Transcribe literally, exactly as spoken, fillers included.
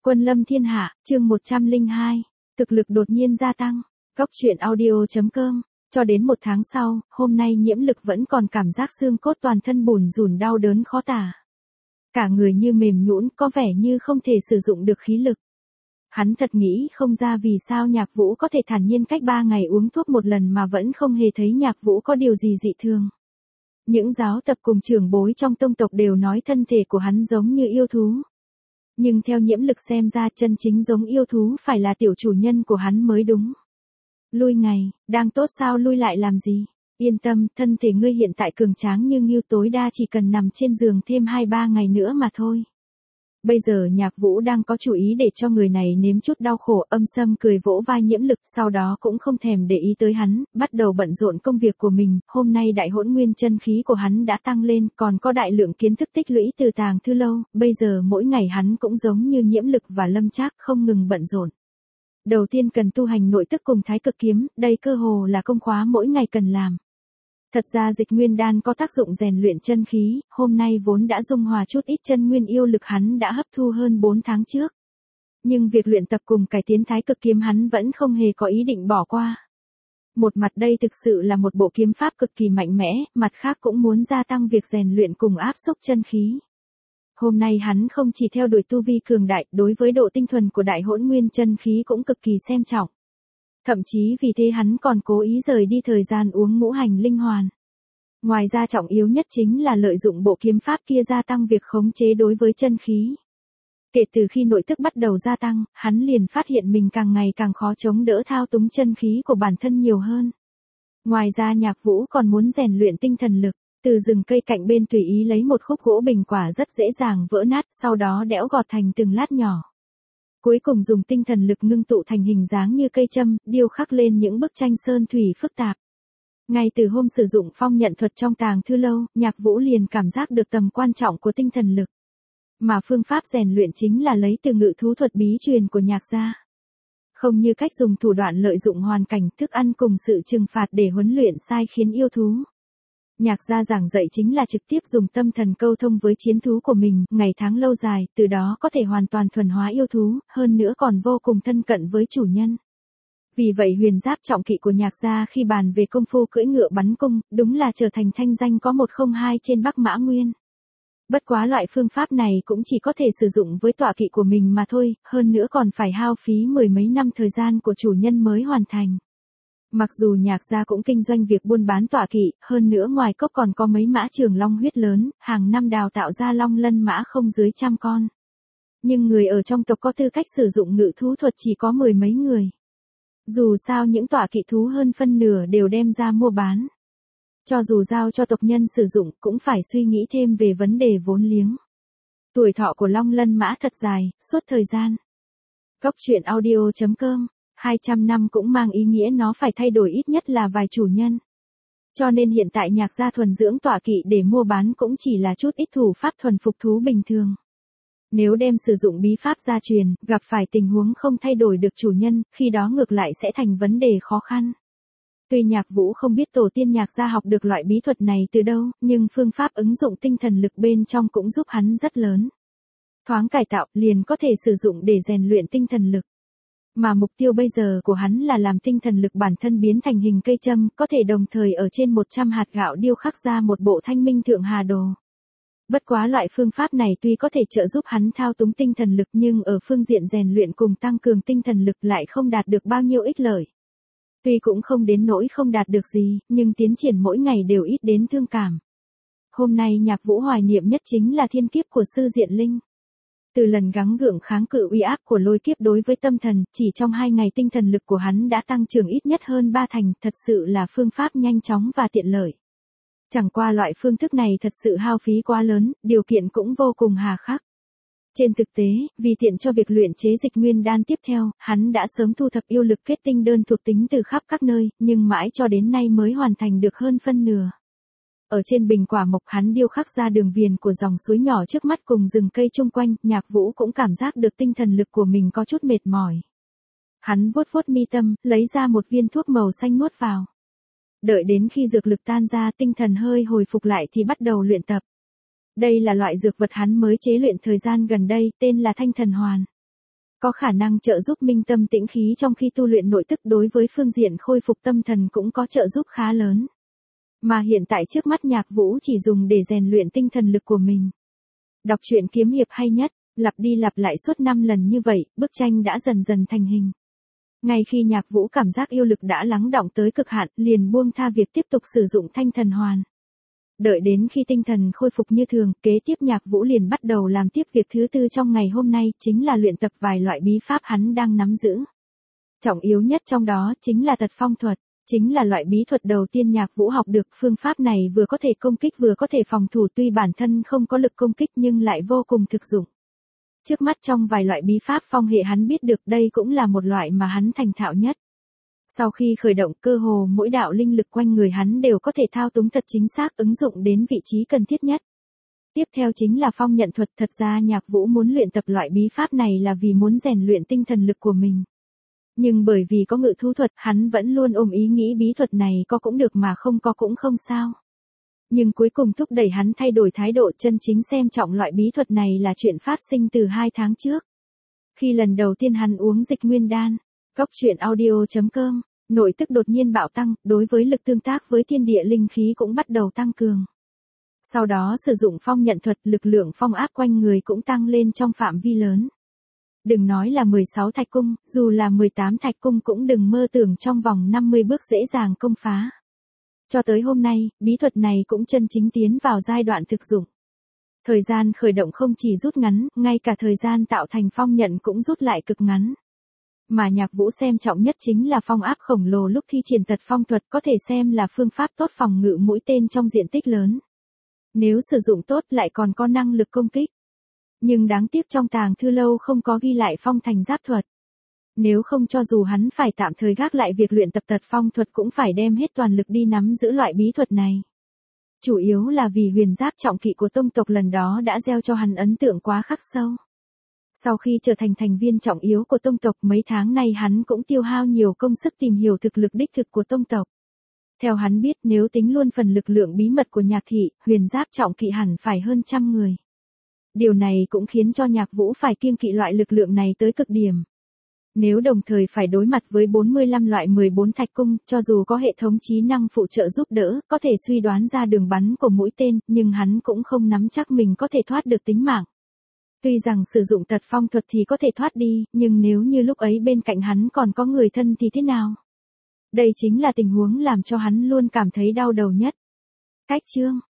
Quân lâm thiên hạ, chương một trăm lẻ hai, thực lực đột nhiên gia tăng, Cốc truyện audio chấm com, cho đến một tháng sau, hôm nay Nhiễm Lực vẫn còn cảm giác xương cốt toàn thân bủn rủn đau đớn khó tả. Cả người như mềm nhũn, có vẻ như không thể sử dụng được khí lực. Hắn thật nghĩ không ra vì sao Nhạc Vũ có thể thản nhiên cách ba ngày uống thuốc một lần mà vẫn không hề thấy Nhạc Vũ có điều gì dị thường. Những giáo tập cùng trưởng bối trong tông tộc đều nói thân thể của hắn giống như yêu thú. Nhưng theo Nhiễm Lực xem ra chân chính giống yêu thú phải là tiểu chủ nhân của hắn mới đúng. Lui ngày, đang tốt sao lui lại làm gì? Yên tâm, thân thể ngươi hiện tại cường tráng như ngưu, tối đa chỉ cần nằm trên giường thêm hai ba ngày nữa mà thôi. Bây giờ Nhạc Vũ đang có chủ ý để cho người này nếm chút đau khổ, âm sâm cười vỗ vai Nhiễm Lực, sau đó cũng không thèm để ý tới hắn, bắt đầu bận rộn công việc của mình. Hôm nay đại hỗn nguyên chân khí của hắn đã tăng lên, còn có đại lượng kiến thức tích lũy từ tàng thư lâu, bây giờ mỗi ngày hắn cũng giống như Nhiễm Lực và Lâm Trác không ngừng bận rộn. Đầu tiên cần tu hành nội tức cùng thái cực kiếm, đây cơ hồ là công khóa mỗi ngày cần làm. Thật ra dịch nguyên đan có tác dụng rèn luyện chân khí, hôm nay vốn đã dung hòa chút ít chân nguyên yêu lực hắn đã hấp thu hơn bốn tháng trước. Nhưng việc luyện tập cùng cải tiến thái cực kiếm hắn vẫn không hề có ý định bỏ qua. Một mặt đây thực sự là một bộ kiếm pháp cực kỳ mạnh mẽ, mặt khác cũng muốn gia tăng việc rèn luyện cùng áp xúc chân khí. Hôm nay hắn không chỉ theo đuổi tu vi cường đại, đối với độ tinh thuần của đại hỗn nguyên chân khí cũng cực kỳ xem trọng. Thậm chí vì thế hắn còn cố ý rời đi thời gian uống ngũ hành linh hoàn. Ngoài ra trọng yếu nhất chính là lợi dụng bộ kiếm pháp kia gia tăng việc khống chế đối với chân khí. Kể từ khi nội tức bắt đầu gia tăng, hắn liền phát hiện mình càng ngày càng khó chống đỡ thao túng chân khí của bản thân nhiều hơn. Ngoài ra Nhạc Vũ còn muốn rèn luyện tinh thần lực, từ rừng cây cạnh bên tùy ý lấy một khúc gỗ bình quả rất dễ dàng vỡ nát, sau đó đẽo gọt thành từng lát nhỏ. Cuối cùng dùng tinh thần lực ngưng tụ thành hình dáng như cây châm, điêu khắc lên những bức tranh sơn thủy phức tạp. Ngay từ hôm sử dụng phong nhận thuật trong tàng thư lâu, Nhạc Vũ liền cảm giác được tầm quan trọng của tinh thần lực. Mà phương pháp rèn luyện chính là lấy từ ngự thú thuật bí truyền của Nhạc gia. Không như cách dùng thủ đoạn lợi dụng hoàn cảnh, thức ăn cùng sự trừng phạt để huấn luyện sai khiến yêu thú. Nhạc gia giảng dạy chính là trực tiếp dùng tâm thần câu thông với chiến thú của mình, ngày tháng lâu dài, từ đó có thể hoàn toàn thuần hóa yêu thú, hơn nữa còn vô cùng thân cận với chủ nhân. Vì vậy huyền giáp trọng kỵ của Nhạc gia khi bàn về công phu cưỡi ngựa bắn cung, đúng là trở thành thanh danh có một không hai trên Bắc Mã Nguyên. Bất quá loại phương pháp này cũng chỉ có thể sử dụng với tọa kỵ của mình mà thôi, hơn nữa còn phải hao phí mười mấy năm thời gian của chủ nhân mới hoàn thành. Mặc dù Nhạc gia cũng kinh doanh việc buôn bán tọa kỵ, hơn nữa ngoài cốc còn có mấy mã trường long huyết lớn, hàng năm đào tạo ra long lân mã không dưới trăm con. Nhưng người ở trong tộc có tư cách sử dụng ngự thú thuật chỉ có mười mấy người. Dù sao những tọa kỵ thú hơn phân nửa đều đem ra mua bán. Cho dù giao cho tộc nhân sử dụng cũng phải suy nghĩ thêm về vấn đề vốn liếng. Tuổi thọ của long lân mã thật dài, suốt thời gian. Cốc truyện audio chấm com, hai trăm năm cũng mang ý nghĩa nó phải thay đổi ít nhất là vài chủ nhân. Cho nên hiện tại Nhạc gia thuần dưỡng tọa kỵ để mua bán cũng chỉ là chút ít thủ pháp thuần phục thú bình thường. Nếu đem sử dụng bí pháp gia truyền, gặp phải tình huống không thay đổi được chủ nhân, khi đó ngược lại sẽ thành vấn đề khó khăn. Tuy Nhạc Vũ không biết tổ tiên Nhạc gia học được loại bí thuật này từ đâu, nhưng phương pháp ứng dụng tinh thần lực bên trong cũng giúp hắn rất lớn. Thoáng cải tạo, liền có thể sử dụng để rèn luyện tinh thần lực. Mà mục tiêu bây giờ của hắn là làm tinh thần lực bản thân biến thành hình cây châm, có thể đồng thời ở trên một trăm hạt gạo điêu khắc ra một bộ thanh minh thượng hà đồ. Bất quá loại phương pháp này tuy có thể trợ giúp hắn thao túng tinh thần lực nhưng ở phương diện rèn luyện cùng tăng cường tinh thần lực lại không đạt được bao nhiêu ích lợi. Tuy cũng không đến nỗi không đạt được gì, nhưng tiến triển mỗi ngày đều ít đến thương cảm. Hôm nay Nhạc Vũ hoài niệm nhất chính là thiên kiếp của sư Diện Linh. Từ lần gắng gượng kháng cự uy áp của lôi kiếp đối với tâm thần, chỉ trong hai ngày tinh thần lực của hắn đã tăng trưởng ít nhất hơn ba thành, thật sự là phương pháp nhanh chóng và tiện lợi. Chẳng qua loại phương thức này thật sự hao phí quá lớn, điều kiện cũng vô cùng hà khắc. Trên thực tế, vì tiện cho việc luyện chế dịch nguyên đan tiếp theo, hắn đã sớm thu thập yêu lực kết tinh đơn thuộc tính từ khắp các nơi, nhưng mãi cho đến nay mới hoàn thành được hơn phân nửa. Ở trên bình quả mộc hắn điêu khắc ra đường viền của dòng suối nhỏ trước mắt cùng rừng cây chung quanh, Nhạc Vũ cũng cảm giác được tinh thần lực của mình có chút mệt mỏi. Hắn vuốt vuốt mi tâm, lấy ra một viên thuốc màu xanh nuốt vào. Đợi đến khi dược lực tan ra, tinh thần hơi hồi phục lại thì bắt đầu luyện tập. Đây là loại dược vật hắn mới chế luyện thời gian gần đây, tên là Thanh Thần Hoàn. có khả năng trợ giúp minh tâm tĩnh khí trong khi tu luyện nội tức, đối với phương diện khôi phục tâm thần cũng có trợ giúp khá lớn. Mà hiện tại trước mắt Nhạc Vũ chỉ dùng để rèn luyện tinh thần lực của mình. Đọc truyện kiếm hiệp hay nhất, lặp đi lặp lại suốt năm lần như vậy, bức tranh đã dần dần thành hình. Ngay khi Nhạc Vũ cảm giác yêu lực đã lắng đọng tới cực hạn, liền buông tha việc tiếp tục sử dụng thanh thần hoàn. Đợi đến khi tinh thần khôi phục như thường, kế tiếp Nhạc Vũ liền bắt đầu làm tiếp việc thứ tư trong ngày hôm nay, chính là luyện tập vài loại bí pháp hắn đang nắm giữ. Trọng yếu nhất trong đó chính là Tật Phong thuật, chính là loại bí thuật đầu tiên Nhạc Vũ học được. Phương pháp này vừa có thể công kích vừa có thể phòng thủ, tuy bản thân không có lực công kích nhưng lại vô cùng thực dụng. Trước mắt trong vài loại bí pháp phong hệ hắn biết được, đây cũng là một loại mà hắn thành thạo nhất. Sau khi khởi động, cơ hồ mỗi đạo linh lực quanh người hắn đều có thể thao túng thật chính xác, ứng dụng đến vị trí cần thiết nhất. Tiếp theo chính là phong nhận thuật. Thật ra Nhạc Vũ muốn luyện tập loại bí pháp này là vì muốn rèn luyện tinh thần lực của mình. Nhưng bởi vì có ngự thú thuật, hắn vẫn luôn ôm ý nghĩ bí thuật này có cũng được mà không có cũng không sao. Nhưng cuối cùng thúc đẩy hắn thay đổi thái độ, chân chính xem trọng loại bí thuật này là chuyện phát sinh từ hai tháng trước. Khi lần đầu tiên hắn uống dịch nguyên đan, Góc truyện audio chấm com, nội tức đột nhiên bạo tăng, đối với lực tương tác với thiên địa linh khí cũng bắt đầu tăng cường. Sau đó sử dụng phong nhận thuật, lực lượng phong áp quanh người cũng tăng lên trong phạm vi lớn. Đừng nói là mười sáu thạch cung, dù là mười tám thạch cung cũng đừng mơ tưởng trong vòng năm mươi bước dễ dàng công phá. Cho tới hôm nay, bí thuật này cũng chân chính tiến vào giai đoạn thực dụng. Thời gian khởi động không chỉ rút ngắn, ngay cả thời gian tạo thành phong nhận cũng rút lại cực ngắn. Mà Nhạc Vũ xem trọng nhất chính là phong áp khổng lồ lúc thi triển Tật Phong thuật, có thể xem là phương pháp tốt phòng ngự mũi tên trong diện tích lớn. Nếu sử dụng tốt lại còn có năng lực công kích. Nhưng đáng tiếc trong tàng thư lâu không có ghi lại phong thành giáp thuật. Nếu không cho dù hắn phải tạm thời gác lại việc luyện tập Tật Phong thuật cũng phải đem hết toàn lực đi nắm giữ loại bí thuật này. Chủ yếu là vì huyền giáp trọng kỵ của tông tộc lần đó đã gieo cho hắn ấn tượng quá khắc sâu. Sau khi trở thành thành viên trọng yếu của tông tộc, mấy tháng nay hắn cũng tiêu hao nhiều công sức tìm hiểu thực lực đích thực của tông tộc. Theo hắn biết, nếu tính luôn phần lực lượng bí mật của Nhạc thị, huyền giáp trọng kỵ hẳn phải hơn trăm người. Điều này cũng khiến cho Nhạc Vũ phải kiêng kỵ loại lực lượng này tới cực điểm. Nếu đồng thời phải đối mặt với bốn mươi lăm loại mười bốn thạch cung, cho dù có hệ thống trí năng phụ trợ giúp đỡ, có thể suy đoán ra đường bắn của mũi tên, nhưng hắn cũng không nắm chắc mình có thể thoát được tính mạng. Tuy rằng sử dụng Tật Phong thuật thì có thể thoát đi, nhưng nếu như lúc ấy bên cạnh hắn còn có người thân thì thế nào? Đây chính là tình huống làm cho hắn luôn cảm thấy đau đầu nhất. Cách chương